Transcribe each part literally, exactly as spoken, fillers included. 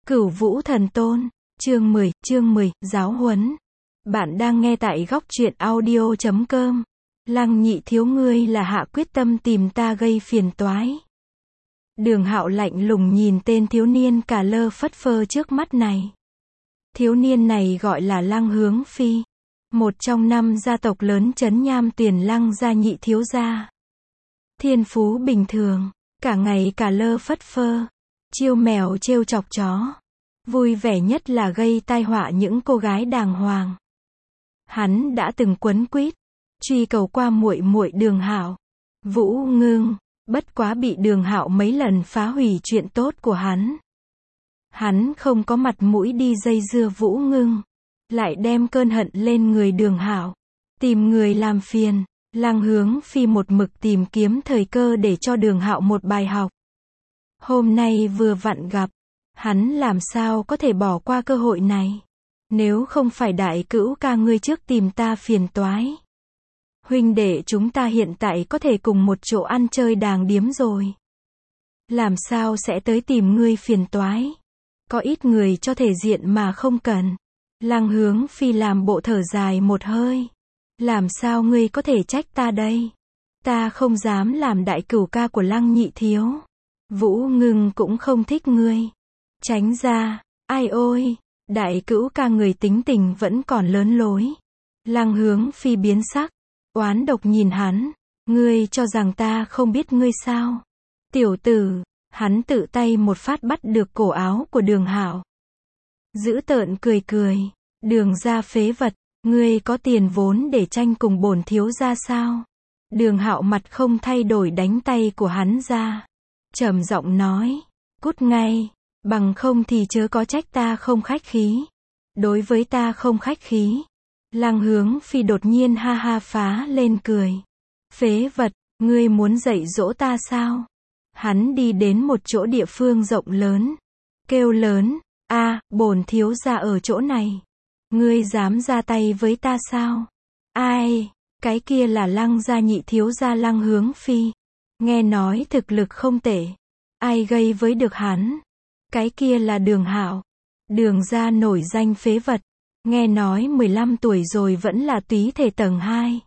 Cửu Vũ Thần Tôn, chương mười, chương mười, giáo huấn. Bạn đang nghe tại góc truyện audio chấm com. Lăng Nhị thiếu ngươi là hạ quyết tâm tìm ta gây phiền toái. Đường Hạo lạnh lùng nhìn tên thiếu niên cà lơ phất phơ trước mắt này. Thiếu niên này gọi là Lăng Hướng Phi, một trong năm gia tộc lớn trấn Nham Tuyền Lăng gia nhị thiếu gia. Thiên phú bình thường, cả ngày cà lơ phất phơ, chiêu mèo trêu chọc chó. Vui vẻ nhất là gây tai họa những cô gái đàng hoàng. Hắn đã từng quấn quýt, truy cầu qua muội muội Đường Hạo, Vũ Ngưng, bất quá bị Đường Hạo mấy lần phá hủy chuyện tốt của hắn. Hắn không có mặt mũi đi dây dưa Vũ Ngưng, lại đem cơn hận lên người Đường Hạo, tìm người làm phiền. Lăng Hướng Phi một mực tìm kiếm thời cơ để cho Đường Hạo một bài học. Hôm nay vừa vặn gặp, hắn làm sao có thể bỏ qua cơ hội này. Nếu không phải đại cữu ca ngươi trước tìm ta phiền toái, huynh đệ chúng ta hiện tại có thể cùng một chỗ ăn chơi đàng điếm rồi. Làm sao sẽ tới tìm ngươi phiền toái? Có ít người cho thể diện mà không cần. Lăng Hướng Phi làm bộ thở dài một hơi. Làm sao ngươi có thể trách ta đây? Ta không dám làm đại cửu ca của Lăng nhị thiếu. Vũ Ngưng cũng không thích ngươi. Tránh ra, ai ôi, đại cữu ca người tính tình vẫn còn lớn lối. Lăng Hướng Phi biến sắc, oán độc nhìn hắn, ngươi cho rằng ta không biết ngươi sao? Tiểu tử, hắn tự tay một phát bắt được cổ áo của Đường Hạo. Dữ tợn cười cười, Đường gia phế vật, ngươi có tiền vốn để tranh cùng bổn thiếu gia sao? Đường Hạo mặt không thay đổi đánh tay của hắn ra, trầm giọng nói, cút ngay. Bằng không thì chớ có trách ta không khách khí. Đối với ta không khách khí. Lăng Hướng Phi đột nhiên ha ha phá lên cười. Phế vật, ngươi muốn dạy dỗ ta sao? Hắn đi đến một chỗ địa phương rộng lớn, kêu lớn, a, bổn thiếu gia ở chỗ này. Ngươi dám ra tay với ta sao? Ai? Cái kia là Lăng gia nhị thiếu gia Lăng Hướng Phi. Nghe nói thực lực không tệ. Ai gây với được hắn? Cái kia là Đường Hạo, Đường gia nổi danh phế vật, nghe nói mười lăm tuổi rồi vẫn là túy thể tầng hai.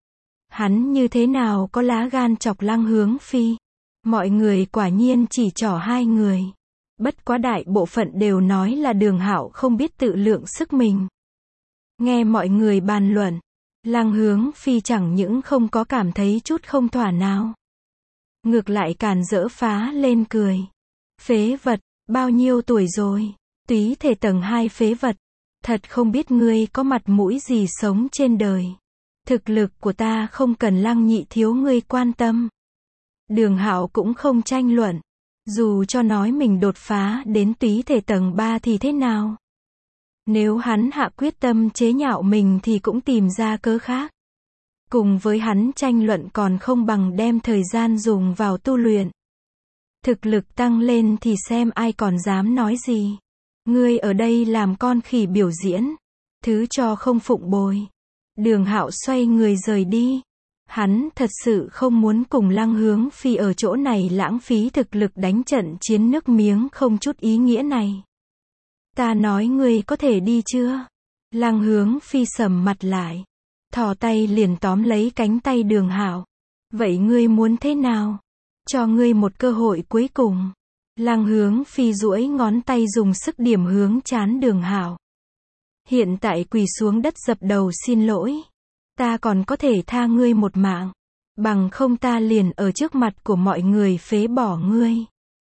Hắn như thế nào có lá gan chọc Lăng Hướng Phi? Mọi người quả nhiên chỉ trỏ hai người. Bất quá đại bộ phận đều nói là Đường Hạo không biết tự lượng sức mình. Nghe mọi người bàn luận, Lăng Hướng Phi chẳng những không có cảm thấy chút không thỏa nào. Ngược lại càn rỡ phá lên cười. Phế vật. Bao nhiêu tuổi rồi? Túy thể tầng hai phế vật. Thật không biết ngươi có mặt mũi gì sống trên đời. Thực lực của ta không cần Lăng nhị thiếu ngươi quan tâm. Đường Hạo cũng không tranh luận. Dù cho nói mình đột phá đến túy thể tầng ba thì thế nào? Nếu hắn hạ quyết tâm chế nhạo mình thì cũng tìm ra cớ khác. Cùng với hắn tranh luận còn không bằng đem thời gian dùng vào tu luyện. Thực lực tăng lên thì xem ai còn dám nói gì. Ngươi ở đây làm con khỉ biểu diễn, thứ cho không phụng bồi. Đường Hạo xoay người rời đi. Hắn thật sự không muốn cùng Lăng Hướng Phi ở chỗ này lãng phí thực lực đánh trận chiến nước miếng không chút ý nghĩa này. Ta nói ngươi có thể đi chưa? Lăng Hướng Phi sầm mặt lại, thò tay liền tóm lấy cánh tay Đường Hạo. Vậy ngươi muốn thế nào? Cho ngươi một cơ hội cuối cùng. Lăng Hướng Phi duỗi ngón tay dùng sức điểm hướng trán Đường Hạo. Hiện tại quỳ xuống đất dập đầu xin lỗi. Ta còn có thể tha ngươi một mạng. Bằng không ta liền ở trước mặt của mọi người phế bỏ ngươi.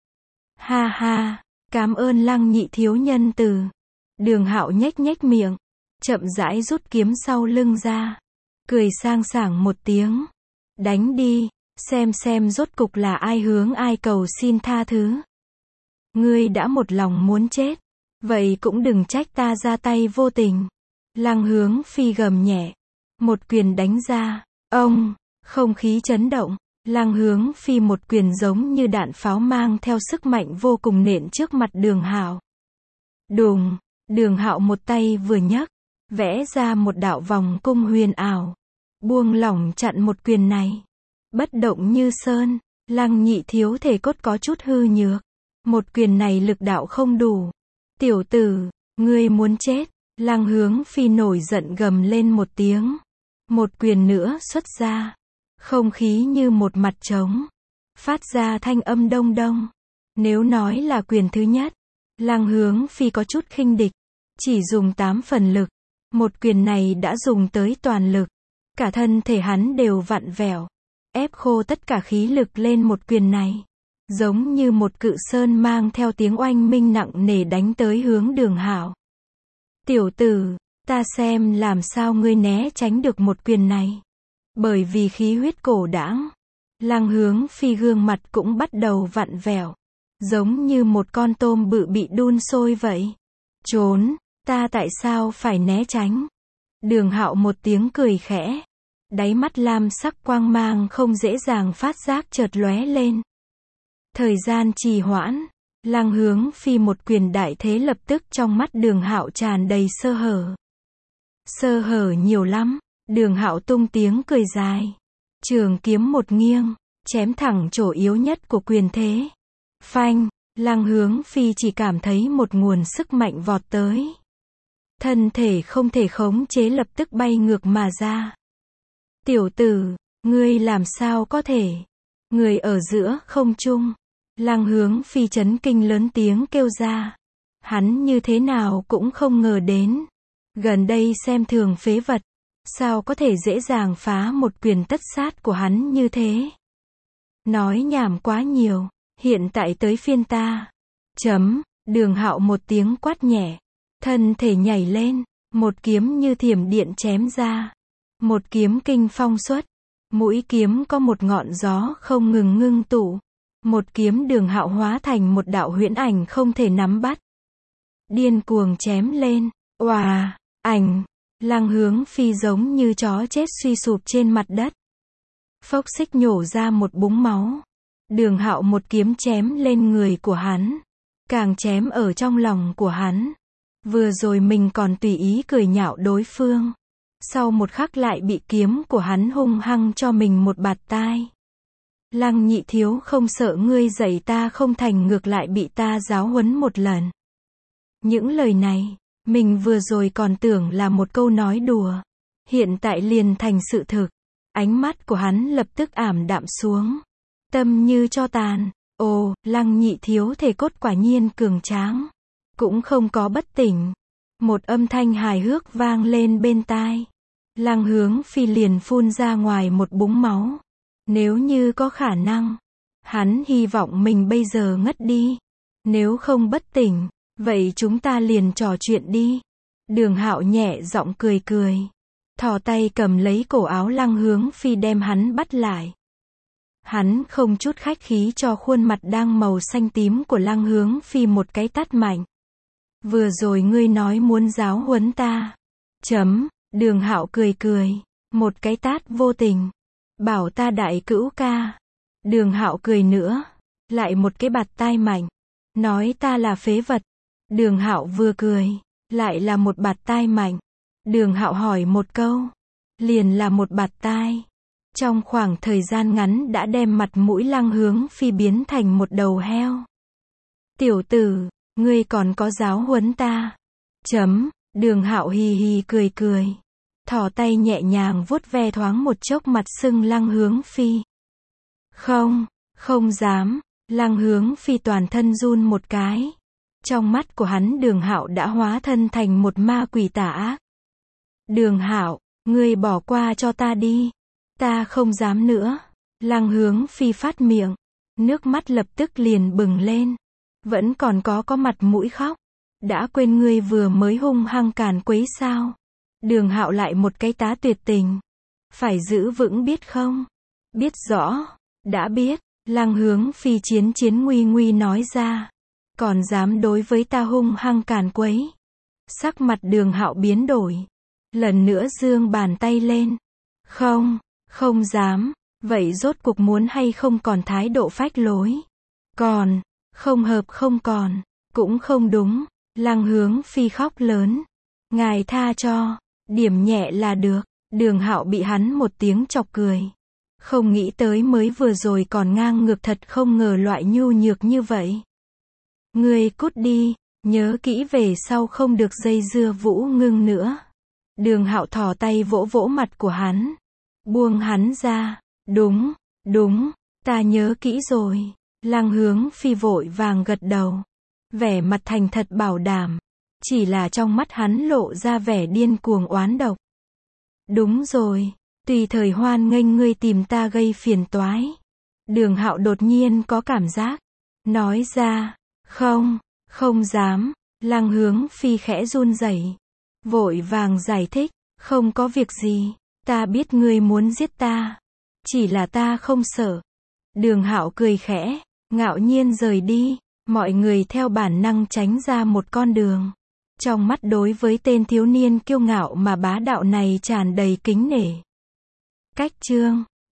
Ha ha, cảm ơn Lăng nhị thiếu nhân từ. Đường Hạo nhếch nhếch miệng, chậm rãi rút kiếm sau lưng ra. Cười sang sảng một tiếng. Đánh đi. Xem xem rốt cục là ai hướng ai cầu xin tha thứ. Ngươi đã một lòng muốn chết, vậy cũng đừng trách ta ra tay vô tình. Lăng Hướng Phi gầm nhẹ, một quyền đánh ra, ông, không khí chấn động. Lăng Hướng Phi một quyền giống như đạn pháo mang theo sức mạnh vô cùng nện trước mặt Đường Hạo. Đùng, Đường Hạo một tay vừa nhấc, vẽ ra một đạo vòng cung huyền ảo, buông lỏng chặn một quyền này. Bất động như sơn. Lăng nhị thiếu thể cốt có chút hư nhược. Một quyền này lực đạo không đủ. Tiểu tử, ngươi muốn chết. Lăng Hướng Phi nổi giận gầm lên một tiếng. Một quyền nữa xuất ra. Không khí như một mặt trống. Phát ra thanh âm đông đông. Nếu nói là quyền thứ nhất, Lăng Hướng Phi có chút khinh địch. Chỉ dùng tám phần lực. Một quyền này đã dùng tới toàn lực. Cả thân thể hắn đều vặn vẹo. Ép khô tất cả khí lực lên một quyền này. Giống như một cự sơn mang theo tiếng oanh minh nặng nề đánh tới hướng Đường Hạo. Tiểu tử, ta xem làm sao ngươi né tránh được một quyền này. Bởi vì khí huyết cổ đãng, Lăng Hướng Phi gương mặt cũng bắt đầu vặn vẹo. Giống như một con tôm bự bị đun sôi vậy. Trốn, ta tại sao phải né tránh? Đường Hạo một tiếng cười khẽ. Đáy mắt lam sắc quang mang không dễ dàng phát giác chợt lóe lên. Thời gian trì hoãn, Lăng Hướng Phi một quyền đại thế lập tức trong mắt Đường Hạo tràn đầy sơ hở. Sơ hở nhiều lắm, Đường Hạo tung tiếng cười dài. Trường kiếm một nghiêng, chém thẳng chỗ yếu nhất của quyền thế. Phanh, Lăng Hướng Phi chỉ cảm thấy một nguồn sức mạnh vọt tới. Thân thể không thể khống chế lập tức bay ngược mà ra. Tiểu tử, ngươi làm sao có thể? Người ở giữa không trung. Lăng Hướng Phi chấn kinh lớn tiếng kêu ra. Hắn như thế nào cũng không ngờ đến. Gần đây xem thường phế vật. Sao có thể dễ dàng phá một quyền tất sát của hắn như thế? Nói nhảm quá nhiều. Hiện tại tới phiên ta. Chấm, Đường Hạo một tiếng quát nhẹ. Thân thể nhảy lên. Một kiếm như thiểm điện chém ra. Một kiếm kinh phong xuất. Mũi kiếm có một ngọn gió không ngừng ngưng tụ. Một kiếm Đường Hạo hóa thành một đạo huyễn ảnh không thể nắm bắt. Điên cuồng chém lên. Oà, ảnh. Lăng Hướng Phi giống như chó chết suy sụp trên mặt đất. Phốc xích nhổ ra một búng máu. Đường Hạo một kiếm chém lên người của hắn. Càng chém ở trong lòng của hắn. Vừa rồi mình còn tùy ý cười nhạo đối phương. Sau một khắc lại bị kiếm của hắn hung hăng cho mình một bạt tai. Lăng nhị thiếu không sợ ngươi dạy ta không thành ngược lại bị ta giáo huấn một lần. Những lời này, mình vừa rồi còn tưởng là một câu nói đùa. Hiện tại liền thành sự thực. Ánh mắt của hắn lập tức ảm đạm xuống. Tâm như tro tàn. Ồ, Lăng nhị thiếu thể cốt quả nhiên cường tráng. Cũng không có bất tỉnh. Một âm thanh hài hước vang lên bên tai. Lăng Hướng Phi liền phun ra ngoài một búng máu. Nếu như có khả năng, hắn hy vọng mình bây giờ ngất đi. Nếu không bất tỉnh, vậy chúng ta liền trò chuyện đi. Đường Hạo nhẹ giọng cười cười. Thò tay cầm lấy cổ áo Lăng Hướng Phi đem hắn bắt lại. Hắn không chút khách khí cho khuôn mặt đang màu xanh tím của Lăng Hướng Phi một cái tát mạnh. Vừa rồi ngươi nói muốn giáo huấn ta. Chấm, Đường Hạo cười cười. Một cái tát vô tình. Bảo ta đại cữu ca. Đường Hạo cười nữa. Lại một cái bạt tai mạnh. Nói ta là phế vật. Đường Hạo vừa cười. Lại là một bạt tai mạnh. Đường Hạo hỏi một câu. Liền là một bạt tai. Trong khoảng thời gian ngắn đã đem mặt mũi Lăng Hướng Phi biến thành một đầu heo. Tiểu tử, ngươi còn có giáo huấn ta. Chấm, Đường Hạo hì hì cười cười. Thò tay nhẹ nhàng vuốt ve thoáng một chốc mặt sưng Lăng Hướng Phi. Không, không dám. Lăng Hướng Phi toàn thân run một cái. Trong mắt của hắn Đường Hạo đã hóa thân thành một ma quỷ tà ác. Đường Hạo, ngươi bỏ qua cho ta đi. Ta không dám nữa. Lăng Hướng Phi phát miệng. Nước mắt lập tức liền bừng lên. Vẫn còn có có mặt mũi khóc. Đã quên ngươi vừa mới hung hăng càn quấy sao? Đường Hạo lại một cái tá tuyệt tình. Phải giữ vững biết không? Biết rõ. Đã biết. Lăng Hướng Phi chiến chiến nguy nguy nói ra. Còn dám đối với ta hung hăng càn quấy. Sắc mặt Đường Hạo biến đổi. Lần nữa giương bàn tay lên. Không, không dám. Vậy rốt cuộc muốn hay không còn thái độ phách lối? Còn, không hợp không còn. Cũng không đúng. Lăng Hướng Phi khóc lớn. Ngài tha cho. Điểm nhẹ là được. Đường Hạo bị hắn một tiếng chọc cười. Không nghĩ tới mới vừa rồi còn ngang ngược thật không ngờ loại nhu nhược như vậy. Ngươi cút đi. Nhớ kỹ về sau không được dây dưa Vũ Ngưng nữa. Đường Hạo thò tay vỗ vỗ mặt của hắn. Buông hắn ra. Đúng, đúng, ta nhớ kỹ rồi. Lăng Hướng Phi vội vàng gật đầu. Vẻ mặt thành thật bảo đảm. Chỉ là trong mắt hắn lộ ra vẻ điên cuồng oán độc. Đúng rồi, tùy thời hoan nghênh ngươi tìm ta gây phiền toái. Đường Hạo đột nhiên có cảm giác. Nói ra, không, không dám. Lăng Hướng Phi khẽ run rẩy, vội vàng giải thích, không có việc gì, ta biết ngươi muốn giết ta. Chỉ là ta không sợ. Đường Hạo cười khẽ, ngạo nhiên rời đi. Mọi người theo bản năng tránh ra một con đường. Trong mắt đối với tên thiếu niên kiêu ngạo mà bá đạo này tràn đầy kính nể. Cách chương